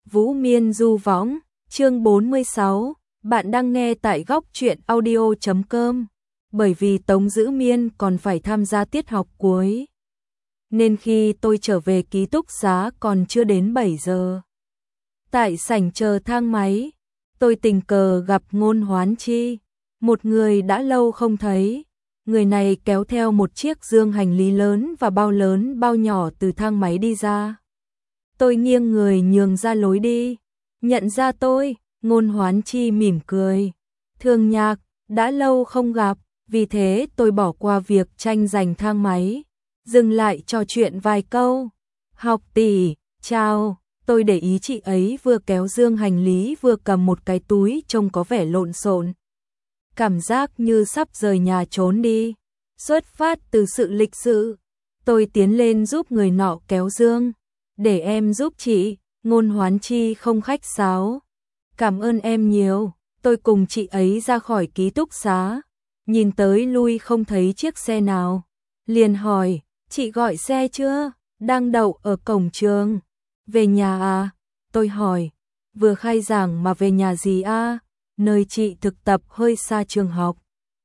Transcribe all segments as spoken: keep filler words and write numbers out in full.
Vũ Miên du võng, chương bốn mươi sáu, bạn đang nghe tại góc truyện audio chấm com. Bởi vì Tống Dữ Miên còn phải tham gia tiết học cuối, nên khi tôi trở về ký túc xá còn chưa đến bảy giờ. Tại sảnh chờ thang máy, tôi tình cờ gặp Ngôn Hoán Chi, một người đã lâu không thấy. Người này kéo theo một chiếc dương hành lý lớn và bao lớn bao nhỏ từ thang máy đi ra. Tôi nghiêng người nhường ra lối đi. Nhận ra tôi, Ngôn Hoán Chi mỉm cười. Thường Nhạc, đã lâu không gặp, vì thế tôi bỏ qua việc tranh giành thang máy, dừng lại trò chuyện vài câu. Học tỷ, chào. Tôi để ý chị ấy vừa kéo dương hành lý vừa cầm một cái túi trông có vẻ lộn xộn. Cảm giác như sắp rời nhà trốn đi. Xuất phát từ sự lịch sự, tôi tiến lên giúp người nọ kéo dương. Để em giúp chị. Ngôn Hoán Chi không khách sáo. Cảm ơn em nhiều. Tôi cùng chị ấy ra khỏi ký túc xá, nhìn tới lui không thấy chiếc xe nào, liền hỏi, chị gọi xe chưa? Đang đậu ở cổng trường. Về nhà à? Tôi hỏi, vừa khai giảng mà về nhà gì à? Nơi chị thực tập hơi xa trường học,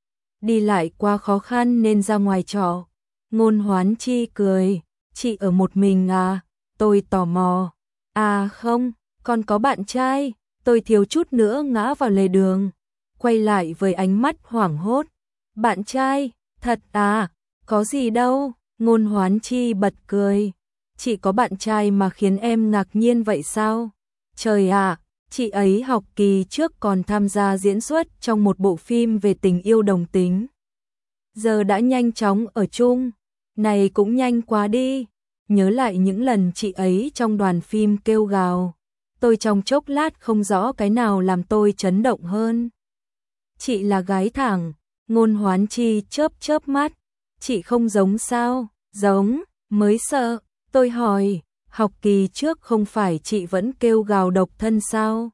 đi lại quá khó khăn nên ra ngoài trọ. Ngôn Hoán Chi cười, chị ở một mình à? Tôi tò mò. À không, còn có bạn trai. Tôi thiếu chút nữa ngã vào lề đường, quay lại với ánh mắt hoảng hốt. Bạn trai, thật à? Có gì đâu. Ngôn Hoán Chi bật cười. Chị có bạn trai mà khiến em ngạc nhiên vậy sao? Trời ạ, chị ấy học kỳ trước còn tham gia diễn xuất trong một bộ phim về tình yêu đồng tính. Giờ đã nhanh chóng ở chung. Này cũng nhanh quá đi. Nhớ lại những lần chị ấy trong đoàn phim kêu gào, tôi trong chốc lát không rõ cái nào làm tôi chấn động hơn. Chị là gái thẳng. Ngôn Hoán Chi chớp chớp mắt. Chị không giống sao? Giống, mới sợ. Tôi hỏi, học kỳ trước không phải chị vẫn kêu gào độc thân sao?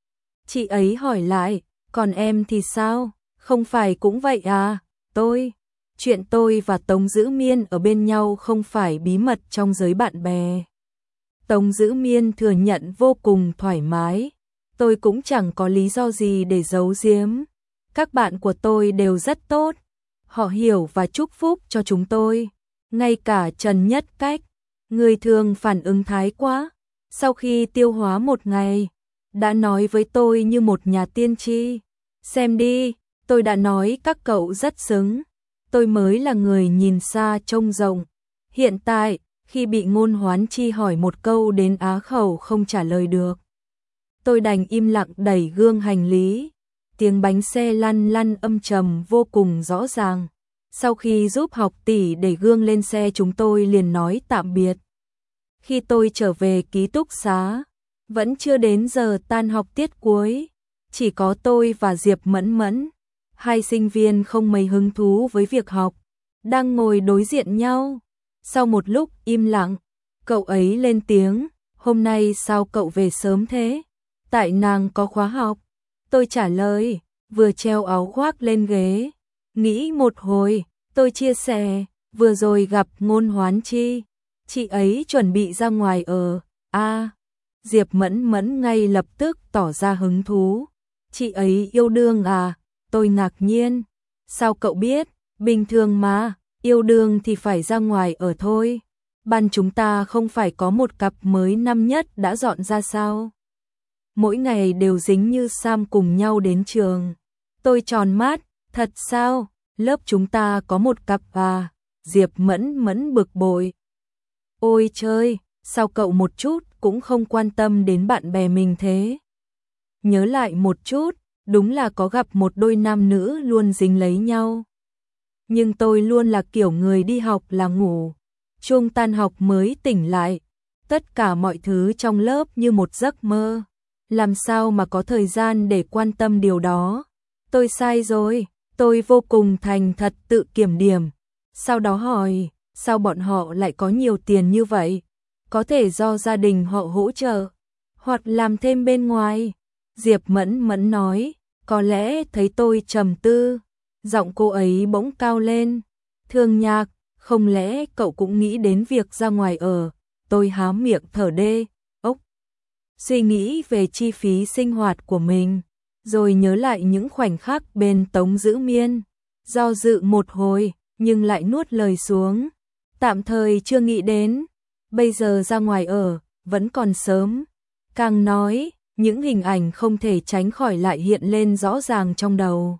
Chị ấy hỏi lại, còn em thì sao? Không phải cũng vậy à? Tôi, chuyện tôi và Tống Dữ Miên ở bên nhau không phải bí mật trong giới bạn bè. Tống Dữ Miên thừa nhận vô cùng thoải mái. Tôi cũng chẳng có lý do gì để giấu giếm. Các bạn của tôi đều rất tốt. Họ hiểu và chúc phúc cho chúng tôi. Ngay cả Trần Nhất Cách, người thường phản ứng thái quá, sau khi tiêu hóa một ngày, đã nói với tôi như một nhà tiên tri. Xem đi, tôi đã nói các cậu rất xứng. Tôi mới là người nhìn xa trông rộng. Hiện tại, khi bị Ngôn Hoán Chi hỏi một câu đến á khẩu không trả lời được, tôi đành im lặng đẩy gương hành lý. Tiếng bánh xe lăn lăn âm trầm vô cùng rõ ràng. Sau khi giúp học tỷ đẩy gương lên xe, chúng tôi liền nói tạm biệt. Khi tôi trở về ký túc xá, vẫn chưa đến giờ tan học tiết cuối. Chỉ có tôi và Diệp Mẫn Mẫn, hai sinh viên không mấy hứng thú với việc học, đang ngồi đối diện nhau. Sau một lúc im lặng, cậu ấy lên tiếng, hôm nay sao cậu về sớm thế? Tại nàng có khóa học. Tôi trả lời, vừa treo áo khoác lên ghế. Nghĩ một hồi, tôi chia sẻ, vừa rồi gặp Ngôn Hoán Chi, chị ấy chuẩn bị ra ngoài ở. A, Diệp Mẫn Mẫn ngay lập tức tỏ ra hứng thú. Chị ấy yêu đương à? Tôi ngạc nhiên. Sao cậu biết? Bình thường mà, yêu đương thì phải ra ngoài ở thôi. Ban chúng ta không phải có một cặp mới năm nhất đã dọn ra sao? Mỗi ngày đều dính như Sam cùng nhau đến trường. Tôi tròn mắt, thật sao? Lớp chúng ta có một cặp à? Diệp Mẫn Mẫn bực bội. Ôi trời, sao cậu một chút cũng không quan tâm đến bạn bè mình thế? Nhớ lại một chút, đúng là có gặp một đôi nam nữ luôn dính lấy nhau. Nhưng tôi luôn là kiểu người đi học là ngủ, chuông tan học mới tỉnh lại. Tất cả mọi thứ trong lớp như một giấc mơ. Làm sao mà có thời gian để quan tâm điều đó? Tôi sai rồi. Tôi vô cùng thành thật tự kiểm điểm. Sau đó hỏi, sao bọn họ lại có nhiều tiền như vậy? Có thể do gia đình họ hỗ trợ, hoặc làm thêm bên ngoài. Diệp Mẫn Mẫn nói, có lẽ thấy tôi trầm tư. Giọng cô ấy bỗng cao lên. Thường Nhạc, không lẽ cậu cũng nghĩ đến việc ra ngoài ở? Tôi há miệng thở đê. Ốc. suy nghĩ về chi phí sinh hoạt của mình, rồi nhớ lại những khoảnh khắc bên Tống Dữ Miên, do dự một hồi, nhưng lại nuốt lời xuống, tạm thời chưa nghĩ đến, bây giờ ra ngoài ở, vẫn còn sớm. Càng nói, những hình ảnh không thể tránh khỏi lại hiện lên rõ ràng trong đầu.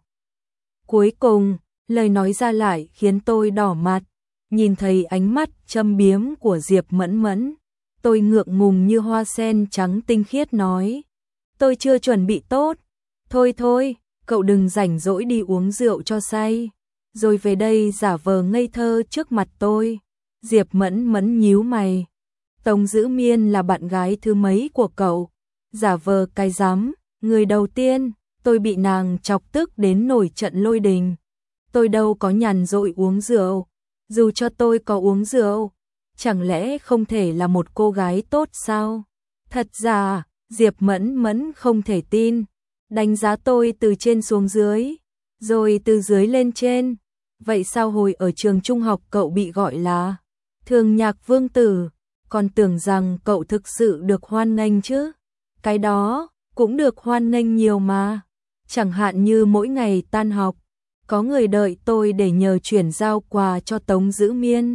Cuối cùng, lời nói ra lại khiến tôi đỏ mặt, nhìn thấy ánh mắt châm biếm của Diệp Mẫn Mẫn, tôi ngượng ngùng như hoa sen trắng tinh khiết nói, tôi chưa chuẩn bị tốt, thôi thôi, cậu đừng rảnh rỗi đi uống rượu cho say, rồi về đây giả vờ ngây thơ trước mặt tôi. Diệp Mẫn Mẫn nhíu mày, Tống Dữ Miên là bạn gái thứ mấy của cậu, giả vờ cái dám, người đầu tiên, tôi bị nàng chọc tức đến nổi trận lôi đình. Tôi đâu có nhàn rỗi uống rượu, dù cho tôi có uống rượu, chẳng lẽ không thể là một cô gái tốt sao? Thật ra, Diệp Mẫn Mẫn không thể tin, đánh giá tôi từ trên xuống dưới, rồi từ dưới lên trên. Vậy sao hồi ở trường trung học cậu bị gọi là Thường Nhạc Vương Tử, còn tưởng rằng cậu thực sự được hoan nghênh chứ? Cái đó cũng được hoan nghênh nhiều mà, chẳng hạn như mỗi ngày tan học, có người đợi tôi để nhờ chuyển giao quà cho Tống Dữ Miên.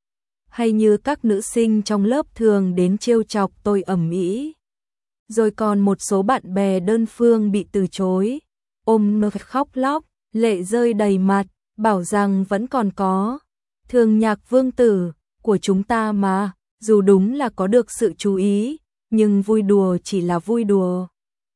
Hay như các nữ sinh trong lớp thường đến trêu chọc tôi ầm ĩ. Rồi còn một số bạn bè đơn phương bị từ chối, ôm nó khóc lóc, lệ rơi đầy mặt, bảo rằng vẫn còn có Thường Nhạc Vương Tử của chúng ta mà, dù đúng là có được sự chú ý, nhưng vui đùa chỉ là vui đùa.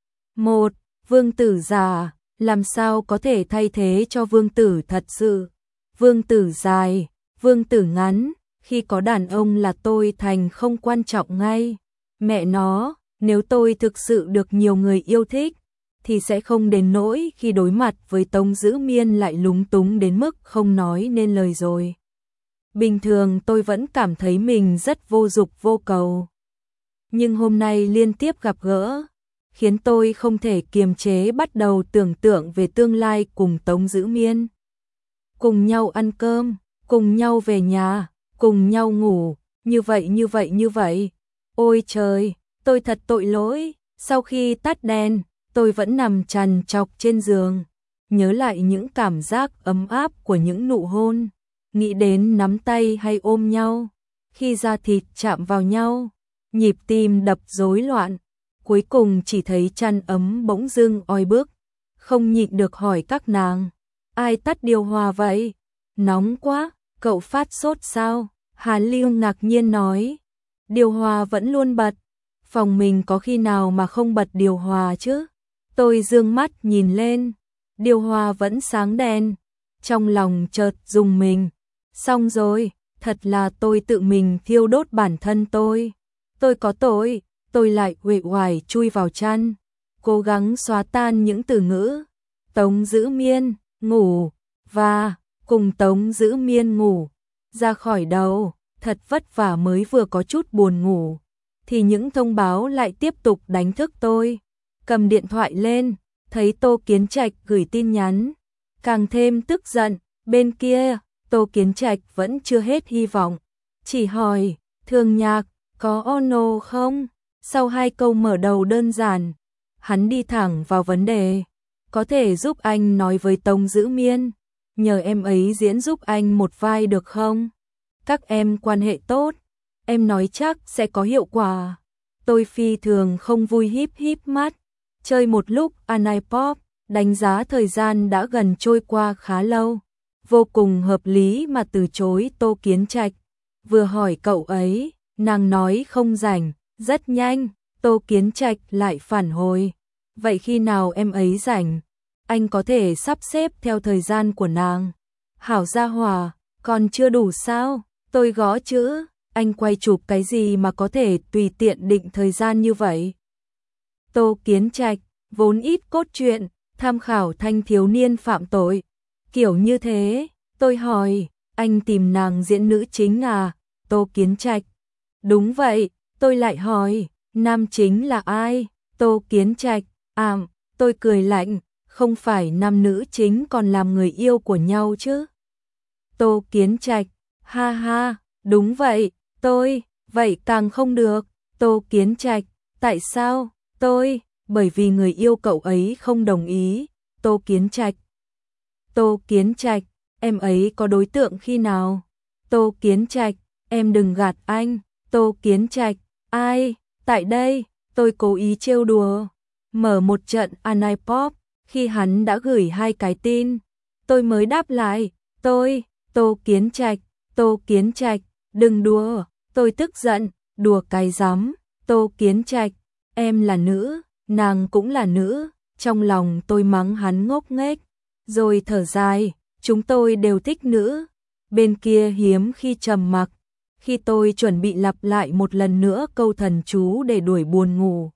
Một, vương tử già, làm sao có thể thay thế cho vương tử thật sự? Vương tử dài, vương tử ngắn, khi có đàn ông là tôi thành không quan trọng ngay. Mẹ nó, nếu tôi thực sự được nhiều người yêu thích, thì sẽ không đến nỗi khi đối mặt với Tống Dữ Miên lại lúng túng đến mức không nói nên lời rồi. Bình thường tôi vẫn cảm thấy mình rất vô dục vô cầu. Nhưng hôm nay liên tiếp gặp gỡ, khiến tôi không thể kiềm chế bắt đầu tưởng tượng về tương lai cùng Tống Dữ Miên. Cùng nhau ăn cơm, cùng nhau về nhà, cùng nhau ngủ, như vậy như vậy như vậy. Ôi trời, tôi thật tội lỗi, sau khi tắt đèn, tôi vẫn nằm trằn trọc trên giường, nhớ lại những cảm giác ấm áp của những nụ hôn, nghĩ đến nắm tay hay ôm nhau, khi da thịt chạm vào nhau, nhịp tim đập rối loạn, cuối cùng chỉ thấy chăn ấm bỗng dưng oi bức, không nhịn được hỏi các nàng, ai tắt điều hòa vậy? Nóng quá, cậu phát sốt sao? Hà Lưu ngạc nhiên nói, điều hòa vẫn luôn bật, phòng mình có khi nào mà không bật điều hòa chứ? Tôi dương mắt nhìn lên, điều hòa vẫn sáng đèn, trong lòng chợt rùng mình, xong rồi, thật là tôi tự mình thiêu đốt bản thân tôi. Tôi có tội, tôi lại uể oải chui vào chăn, cố gắng xóa tan những từ ngữ. Tống Dữ Miên, ngủ, và, cùng Tống Dữ Miên ngủ, ra khỏi đầu, thật vất vả mới vừa có chút buồn ngủ, thì những thông báo lại tiếp tục đánh thức tôi. Cầm điện thoại lên, thấy Tô Kiến Trạch gửi tin nhắn, càng thêm tức giận, bên kia, Tô Kiến Trạch vẫn chưa hết hy vọng, chỉ hỏi, Thường Nhạc, có ono không? Sau hai câu mở đầu đơn giản, hắn đi thẳng vào vấn đề, có thể giúp anh nói với Tống Dữ Miên, nhờ em ấy diễn giúp anh một vai được không? Các em quan hệ tốt, em nói chắc sẽ có hiệu quả. Tôi phi thường không vui híp híp mắt, chơi một lúc Anipop, đánh giá thời gian đã gần trôi qua khá lâu, vô cùng hợp lý mà từ chối Tô Kiến Trạch. Vừa hỏi cậu ấy, nàng nói không rảnh, rất nhanh, Tô Kiến Trạch lại phản hồi, vậy khi nào em ấy rảnh, anh có thể sắp xếp theo thời gian của nàng. Hảo gia hòa, còn chưa đủ sao? Tôi gõ chữ, anh quay chụp cái gì mà có thể tùy tiện định thời gian như vậy? Tô Kiến Trạch, vốn ít cốt truyện, tham khảo thanh thiếu niên phạm tội. Kiểu như thế, tôi hỏi, anh tìm nàng diễn nữ chính à? Tô Kiến Trạch, đúng vậy. Tôi lại hỏi, nam chính là ai? Tô Kiến Trạch, à, tôi cười lạnh, không phải nam nữ chính còn làm người yêu của nhau chứ? Tô Kiến Trạch, ha ha, đúng vậy, tôi, vậy càng không được. Tô Kiến Trạch, Tại sao? Tôi, bởi vì người yêu cậu ấy không đồng ý. Tô Kiến Trạch. Tô Kiến Trạch, em ấy có đối tượng khi nào? Tô Kiến Trạch, em đừng gạt anh. Tô Kiến Trạch, ai? Tại đây, tôi cố ý trêu đùa. Mở một trận Anipop, khi hắn đã gửi hai cái tin, tôi mới đáp lại, tôi, Tô Kiến Trạch, Tô Kiến Trạch, đừng đùa, tôi tức giận, đùa cái rắm, Tô Kiến Trạch, em là nữ, nàng cũng là nữ, trong lòng tôi mắng hắn ngốc nghếch, rồi thở dài, chúng tôi đều thích nữ. Bên kia hiếm khi trầm mặc, khi tôi chuẩn bị lặp lại một lần nữa câu thần chú để đuổi buồn ngủ.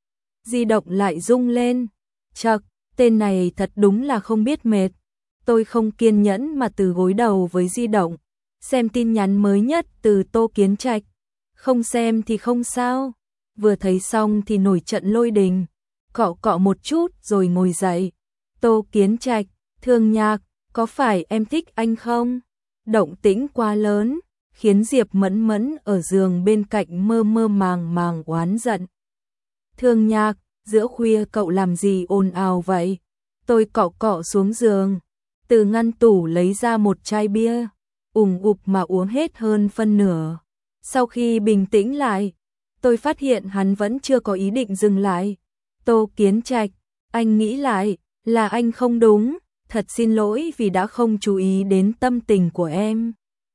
Di động lại rung lên, chậc, tên này thật đúng là không biết mệt. Tôi không kiên nhẫn mà từ gối đầu với di động, xem tin nhắn mới nhất từ Tô Kiến Trạch. Không xem thì không sao, vừa thấy xong thì nổi trận lôi đình, cọ cọ một chút rồi ngồi dậy. Tô Kiến Trạch, Thương Nhạc, có phải em thích anh không? Động tĩnh quá lớn, khiến Diệp Mẫn Mẫn ở giường bên cạnh mơ mơ màng màng oán giận. Thương Nhạc, giữa khuya cậu làm gì ồn ào vậy? Tôi cọ cọ xuống giường, từ ngăn tủ lấy ra một chai bia, ủng ục mà uống hết hơn phân nửa. Sau khi bình tĩnh lại, tôi phát hiện hắn vẫn chưa có ý định dừng lại. Tô Kiến Trạch, anh nghĩ lại, là anh không đúng, thật xin lỗi vì đã không chú ý đến tâm tình của em.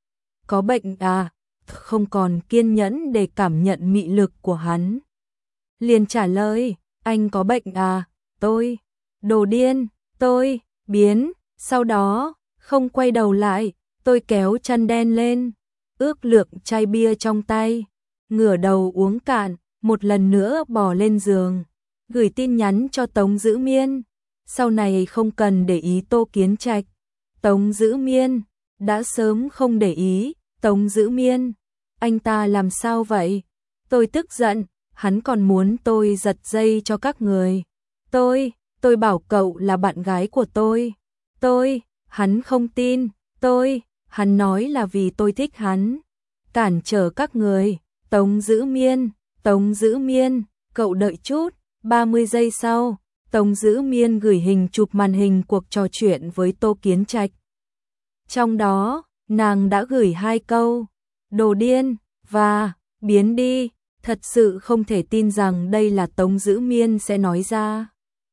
Có bệnh à? Không còn kiên nhẫn để cảm nhận mị lực của hắn. Liền trả lời, anh có bệnh à? Tôi, đồ điên, tôi, biến, sau đó, không quay đầu lại, tôi kéo chăn đen lên, ước lượng chai bia trong tay, ngửa đầu uống cạn, một lần nữa bò lên giường, gửi tin nhắn cho Tống Dữ Miên. Sau này không cần để ý Tô Kiến Trạch. Tống Dữ Miên, đã sớm không để ý, Tống Dữ Miên, anh ta làm sao vậy? Tôi tức giận, hắn còn muốn tôi giật dây cho các người. Tôi, tôi bảo cậu là bạn gái của tôi. Tôi, hắn không tin, tôi, hắn nói là vì tôi thích hắn. Cản trở các người, Tống Dữ Miên, Tống Dữ Miên, cậu đợi chút, ba mươi giây sau, Tống Dữ Miên gửi hình chụp màn hình cuộc trò chuyện với Tô Kiến Trạch. Trong đó, nàng đã gửi hai câu, đồ điên, và, biến đi, thật sự không thể tin rằng đây là Tống Dữ Miên sẽ nói ra.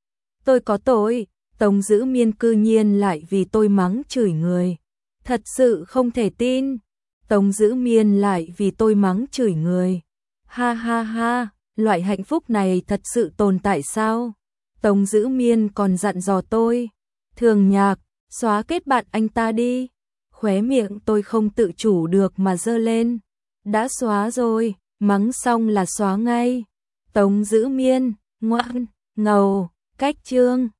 Tôi có tội, Tống Dữ Miên cư nhiên lại vì tôi mắng chửi người. Thật sự không thể tin, Tống Dữ Miên lại vì tôi mắng chửi người. Ha ha ha, loại hạnh phúc này thật sự tồn tại sao? Tống Dữ Miên còn dặn dò tôi, Thường Nhạc, xóa kết bạn anh ta đi. Khóe miệng tôi không tự chủ được mà giơ lên. Đã xóa rồi, mắng xong là xóa ngay. Tống Dữ Miên, ngoan, ngầu, cách chương.